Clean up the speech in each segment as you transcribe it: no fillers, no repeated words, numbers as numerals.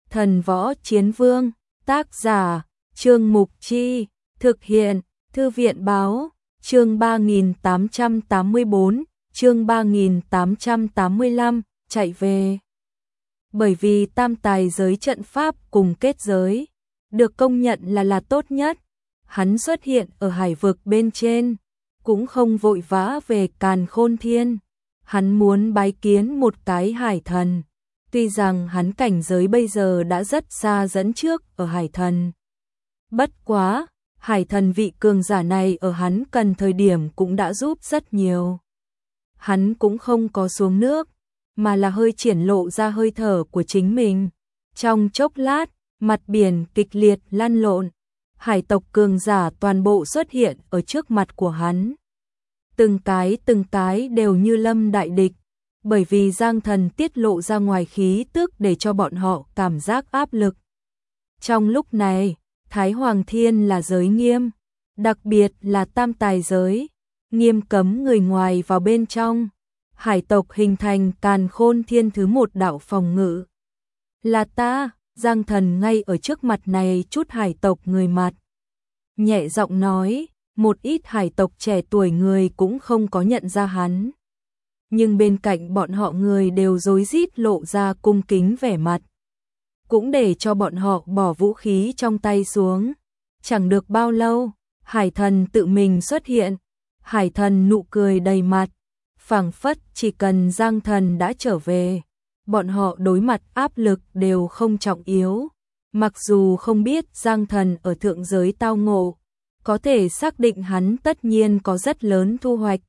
Thần Võ Chiến Vương, tác giả, Trương Mục Chi, thực hiện, Thư viện Báo, chương 3884, chương 3885, chạy về. Bởi vì tam tài giới trận pháp cùng kết giới, được công nhận là tốt nhất, hắn xuất hiện ở hải vực bên trên, cũng không vội vã về Càn Khôn Thiên. Hắn muốn bái kiến một cái hải thần, tuy rằng hắn cảnh giới bây giờ đã rất xa dẫn trước ở hải thần. Bất quá, hải thần vị cường giả này ở hắn cần thời điểm cũng đã giúp rất nhiều. Hắn cũng không có xuống nước, mà là hơi triển lộ ra hơi thở của chính mình. Trong chốc lát, mặt biển kịch liệt lăn lộn, hải tộc cường giả toàn bộ xuất hiện ở trước mặt của hắn. Từng cái đều như lâm đại địch, bởi vì Giang Thần tiết lộ ra ngoài khí tức để cho bọn họ cảm giác áp lực. Trong lúc này, Thái Hoàng Thiên là giới nghiêm, đặc biệt là tam tài giới, nghiêm cấm người ngoài vào bên trong. Hải tộc hình thành Càn Khôn Thiên thứ một đạo phòng ngự. Là ta, Giang Thần ngay ở trước mặt này chút hải tộc người mặt. Nhẹ giọng nói, một ít hải tộc trẻ tuổi người cũng không có nhận ra hắn. Nhưng bên cạnh bọn họ người đều rối rít lộ ra cung kính vẻ mặt. Cũng để cho bọn họ bỏ vũ khí trong tay xuống. Chẳng được bao lâu, hải thần tự mình xuất hiện. Hải thần nụ cười đầy mặt, phảng phất chỉ cần Giang Thần đã trở về, bọn họ đối mặt áp lực đều không trọng yếu. Mặc dù không biết Giang Thần ở thượng giới tao ngộ, có thể xác định hắn tất nhiên có rất lớn thu hoạch.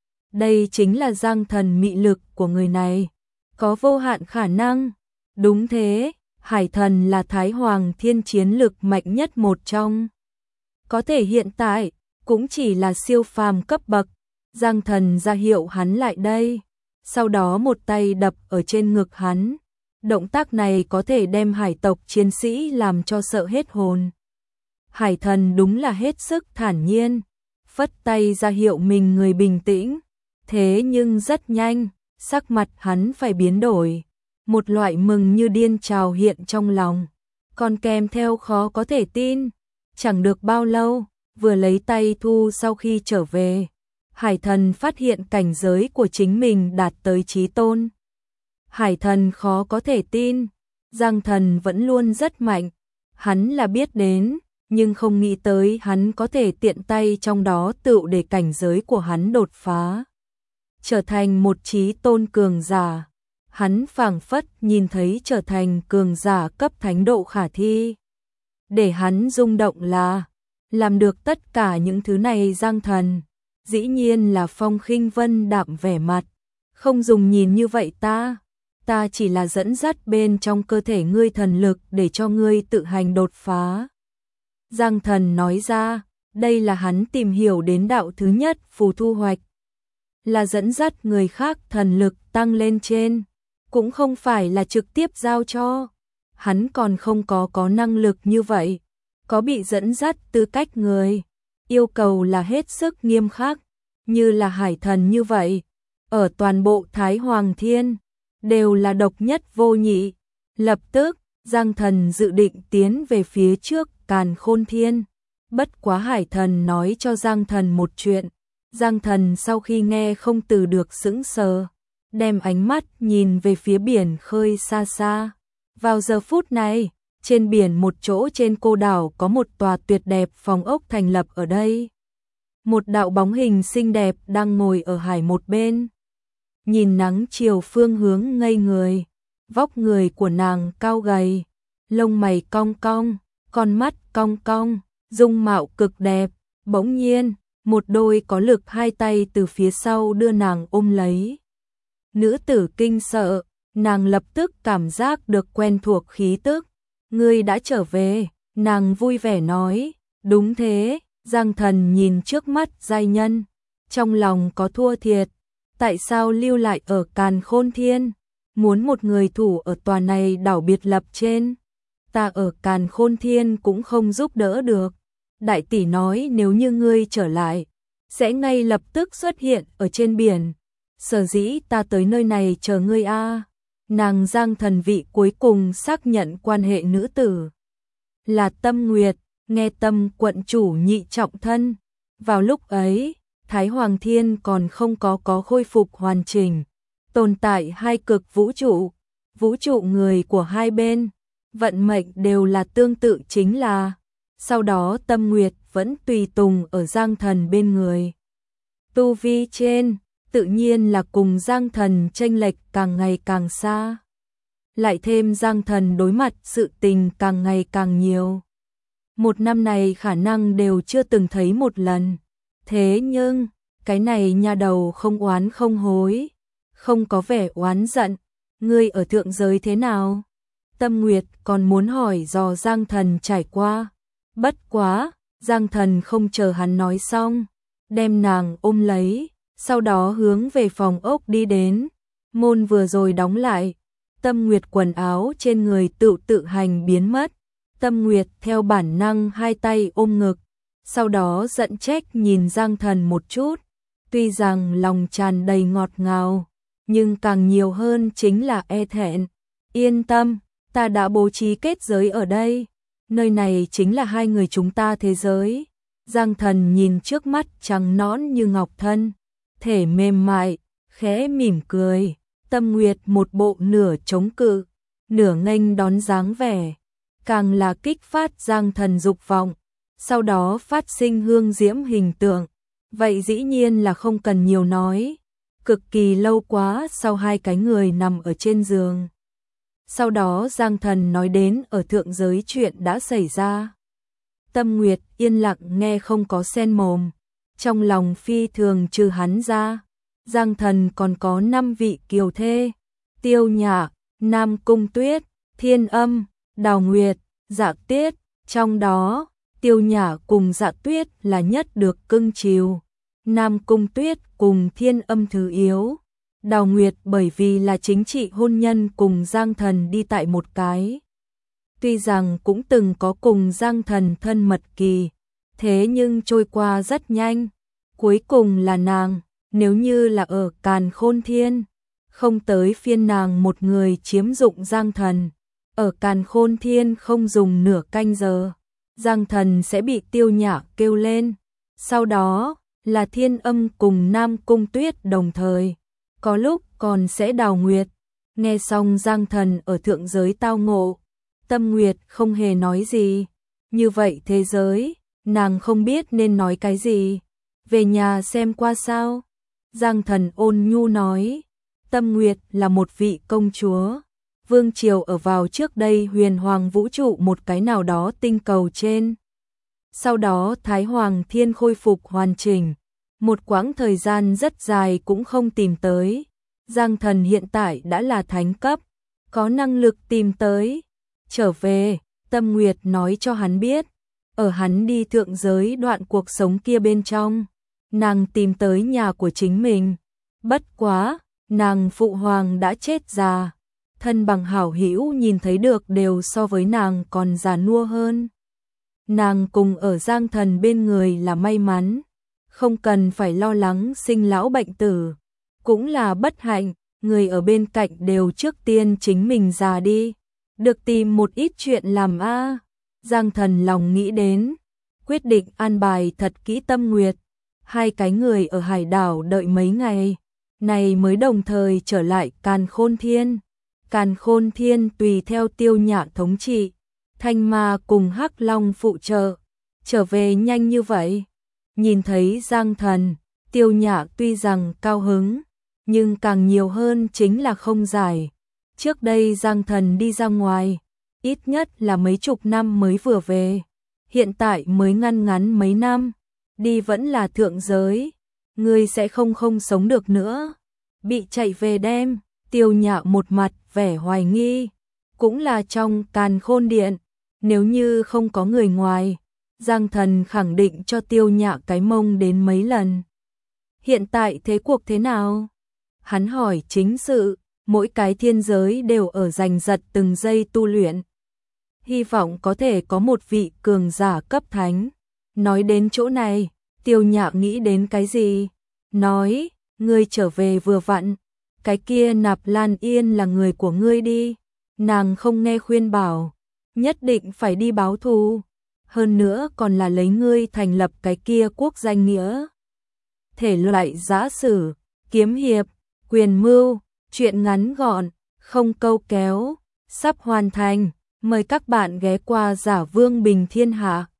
Đây chính là Giang Thần mị lực của người này, có vô hạn khả năng. Đúng thế, hải thần là Thái Hoàng Thiên chiến lực mạnh nhất một trong. Có thể hiện tại, cũng chỉ là siêu phàm cấp bậc. Giang Thần ra hiệu hắn lại đây, sau đó một tay đập ở trên ngực hắn. Động tác này có thể đem hải tộc chiến sĩ làm cho sợ hết hồn. Hải thần đúng là hết sức thản nhiên, phất tay ra hiệu mình người bình tĩnh. Thế nhưng rất nhanh, sắc mặt hắn phải biến đổi. Một loại mừng như điên trào hiện trong lòng, còn kèm theo khó có thể tin. Chẳng được bao lâu, vừa lấy tay thu sau khi trở về, hải thần phát hiện cảnh giới của chính mình đạt tới chí tôn. Hải thần khó có thể tin, Giang Thần vẫn luôn rất mạnh, hắn là biết đến, nhưng không nghĩ tới hắn có thể tiện tay trong đó tựu để cảnh giới của hắn đột phá, trở thành một chí tôn cường giả. Hắn phảng phất nhìn thấy trở thành cường giả cấp thánh độ khả thi. Để hắn rung động là, làm được tất cả những thứ này Giang Thần, dĩ nhiên là phong khinh vân đạm vẻ mặt. Không dùng nhìn như vậy ta chỉ là dẫn dắt bên trong cơ thể ngươi thần lực để cho ngươi tự hành đột phá. Giang Thần nói ra, đây là hắn tìm hiểu đến đạo thứ nhất phù thu hoạch. Là dẫn dắt người khác thần lực tăng lên trên, cũng không phải là trực tiếp giao cho. Hắn còn không có năng lực như vậy, có bị dẫn dắt tư cách người. Yêu cầu là hết sức nghiêm khắc, như là hải thần như vậy. Ở toàn bộ Thái Hoàng Thiên, đều là độc nhất vô nhị. Lập tức, Giang Thần dự định tiến về phía trước Càn Khôn Thiên. Bất quá hải thần nói cho Giang Thần một chuyện. Giang Thần sau khi nghe không từ được sững sờ, đem ánh mắt nhìn về phía biển khơi xa xa. Vào giờ phút này, trên biển một chỗ trên cô đảo có một tòa tuyệt đẹp phòng ốc thành lập ở đây. Một đạo bóng hình xinh đẹp đang ngồi ở hải một bên. Nhìn nắng chiều phương hướng ngây người, vóc người của nàng cao gầy, lông mày cong cong, con mắt cong cong, dung mạo cực đẹp. Bỗng nhiên, một đôi có lực hai tay từ phía sau đưa nàng ôm lấy. Nữ tử kinh sợ, nàng lập tức cảm giác được quen thuộc khí tức. Ngươi đã trở về, nàng vui vẻ nói. Đúng thế, Giang Thần nhìn trước mắt giai nhân, trong lòng có thua thiệt. Tại sao lưu lại ở Càn Khôn Thiên, muốn một người thủ ở tòa này đảo biệt lập trên. Ta ở Càn Khôn Thiên cũng không giúp đỡ được. Đại tỷ nói nếu như ngươi trở lại, sẽ ngay lập tức xuất hiện ở trên biển. Sở dĩ ta tới nơi này chờ ngươi a. nàng Giang Thần vị cuối cùng xác nhận quan hệ nữ tử là Tâm Nguyệt, nghe Tâm quận chủ nhị trọng thân. Vào lúc ấy, Thái Hoàng Thiên còn không có khôi phục hoàn chỉnh, tồn tại hai cực vũ trụ người của hai bên, vận mệnh đều là tương tự, chính là sau đó Tâm Nguyệt vẫn tùy tùng ở Giang Thần bên người. Tu vi trên, tự nhiên là cùng Giang Thần chênh lệch càng ngày càng xa. Lại thêm Giang Thần đối mặt sự tình càng ngày càng nhiều. Một năm này khả năng đều chưa từng thấy một lần. Thế nhưng, cái này nha đầu không oán không hối, không có vẻ oán giận. Ngươi ở thượng giới thế nào? Tâm Nguyệt còn muốn hỏi dò Giang Thần trải qua. Bất quá, Giang Thần không chờ hắn nói xong, đem nàng ôm lấy, sau đó hướng về phòng ốc đi đến. Môn vừa rồi đóng lại, Tâm Nguyệt quần áo trên người tự hành biến mất. Tâm Nguyệt theo bản năng hai tay ôm ngực, sau đó giận trách nhìn Giang Thần một chút. Tuy rằng lòng tràn đầy ngọt ngào, nhưng càng nhiều hơn chính là e thẹn. Yên tâm, ta đã bố trí kết giới ở đây. Nơi này chính là hai người chúng ta thế giới. Giang Thần nhìn trước mắt trắng nõn như ngọc thân, thể mềm mại, khẽ mỉm cười. Tâm Nguyệt một bộ nửa chống cự, nửa nghênh đón dáng vẻ, càng là kích phát Giang Thần dục vọng, sau đó phát sinh hương diễm hình tượng. Vậy dĩ nhiên là không cần nhiều nói, cực kỳ lâu quá sau hai cái người nằm ở trên giường. Sau đó Giang Thần nói đến ở thượng giới chuyện đã xảy ra. Tâm Nguyệt yên lặng nghe không có xen mồm, trong lòng phi thường trừ hắn ra. Giang Thần còn có 5 vị kiều thê, Tiêu Nhạc, Nam Cung Tuyết, Thiên Âm, Đào Nguyệt, Dạ Tuyết, trong đó Tiêu Nhạc cùng Dạ Tuyết là nhất được cưng chiều, Nam Cung Tuyết cùng Thiên Âm thứ yếu. Đào Nguyệt bởi vì là chính trị hôn nhân cùng Giang Thần đi tại một cái. Tuy rằng cũng từng có cùng Giang Thần thân mật kỳ, thế nhưng trôi qua rất nhanh. Cuối cùng là nàng, nếu như là ở Càn Khôn Thiên, không tới phiên nàng một người chiếm dụng Giang Thần. Ở Càn Khôn Thiên không dùng nửa canh giờ, Giang Thần sẽ bị Tiêu Nhạc kêu lên. Sau đó là Thiên Âm cùng Nam Cung Tuyết đồng thời. Có lúc còn sẽ Đào Nguyệt. Nghe xong Giang Thần ở thượng giới tao ngộ, Tâm Nguyệt không hề nói gì. Như vậy thế giới, nàng không biết nên nói cái gì. Về nhà xem qua sao? Giang Thần ôn nhu nói. Tâm Nguyệt là một vị công chúa. Vương triều ở vào trước đây huyền hoàng vũ trụ một cái nào đó tinh cầu trên. Sau đó Thái Hoàng Thiên khôi phục hoàn chỉnh. Một quãng thời gian rất dài cũng không tìm tới. Giang Thần hiện tại đã là thánh cấp, có năng lực tìm tới. Trở về, Tâm Nguyệt nói cho hắn biết, ở hắn đi thượng giới đoạn cuộc sống kia bên trong, nàng tìm tới nhà của chính mình. Bất quá, nàng phụ hoàng đã chết già, thân bằng hảo hữu nhìn thấy được đều so với nàng còn già nua hơn. Nàng cùng ở Giang Thần bên người là may mắn, không cần phải lo lắng sinh lão bệnh tử. Cũng là bất hạnh, người ở bên cạnh đều trước tiên chính mình già đi, được tìm một ít chuyện làm a. Giang Thần lòng nghĩ đến, quyết định an bài thật kỹ Tâm Nguyệt. Hai cái người ở hải đảo đợi mấy ngày, này mới đồng thời trở lại Càn Khôn Thiên. Càn Khôn Thiên tùy theo Tiêu Nhạc thống trị, Thanh Ma cùng Hắc Long phụ trợ, trở về nhanh như vậy. Nhìn thấy Giang Thần, Tiêu Nhạc tuy rằng cao hứng, nhưng càng nhiều hơn chính là không giải. Trước đây Giang Thần đi ra ngoài, ít nhất là mấy chục năm mới vừa về. Hiện tại mới ngắn mấy năm, đi vẫn là thượng giới. Ngươi sẽ không sống được nữa. Bị chạy về đem, Tiêu Nhạc một mặt vẻ hoài nghi. Cũng là trong Càn Khôn Điện, nếu như không có người ngoài, Giang Thần khẳng định cho Tiêu Nhạc cái mông đến mấy lần. Hiện tại thế cuộc thế nào? Hắn hỏi chính sự, mỗi cái thiên giới đều ở giành giật từng giây tu luyện. Hy vọng có thể có một vị cường giả cấp thánh. Nói đến chỗ này, Tiêu Nhạc nghĩ đến cái gì? Nói, ngươi trở về vừa vặn. cái kia Nạp Lan Yên là người của ngươi đi. Nàng không nghe khuyên bảo, nhất định phải đi báo thù, hơn nữa còn là lấy ngươi thành lập cái kia quốc danh nghĩa. Thể loại giã sử, kiếm hiệp, quyền mưu, truyện ngắn gọn, không câu kéo, sắp hoàn thành. Mời các bạn ghé qua Giả Vương Bình Thiên Hạ.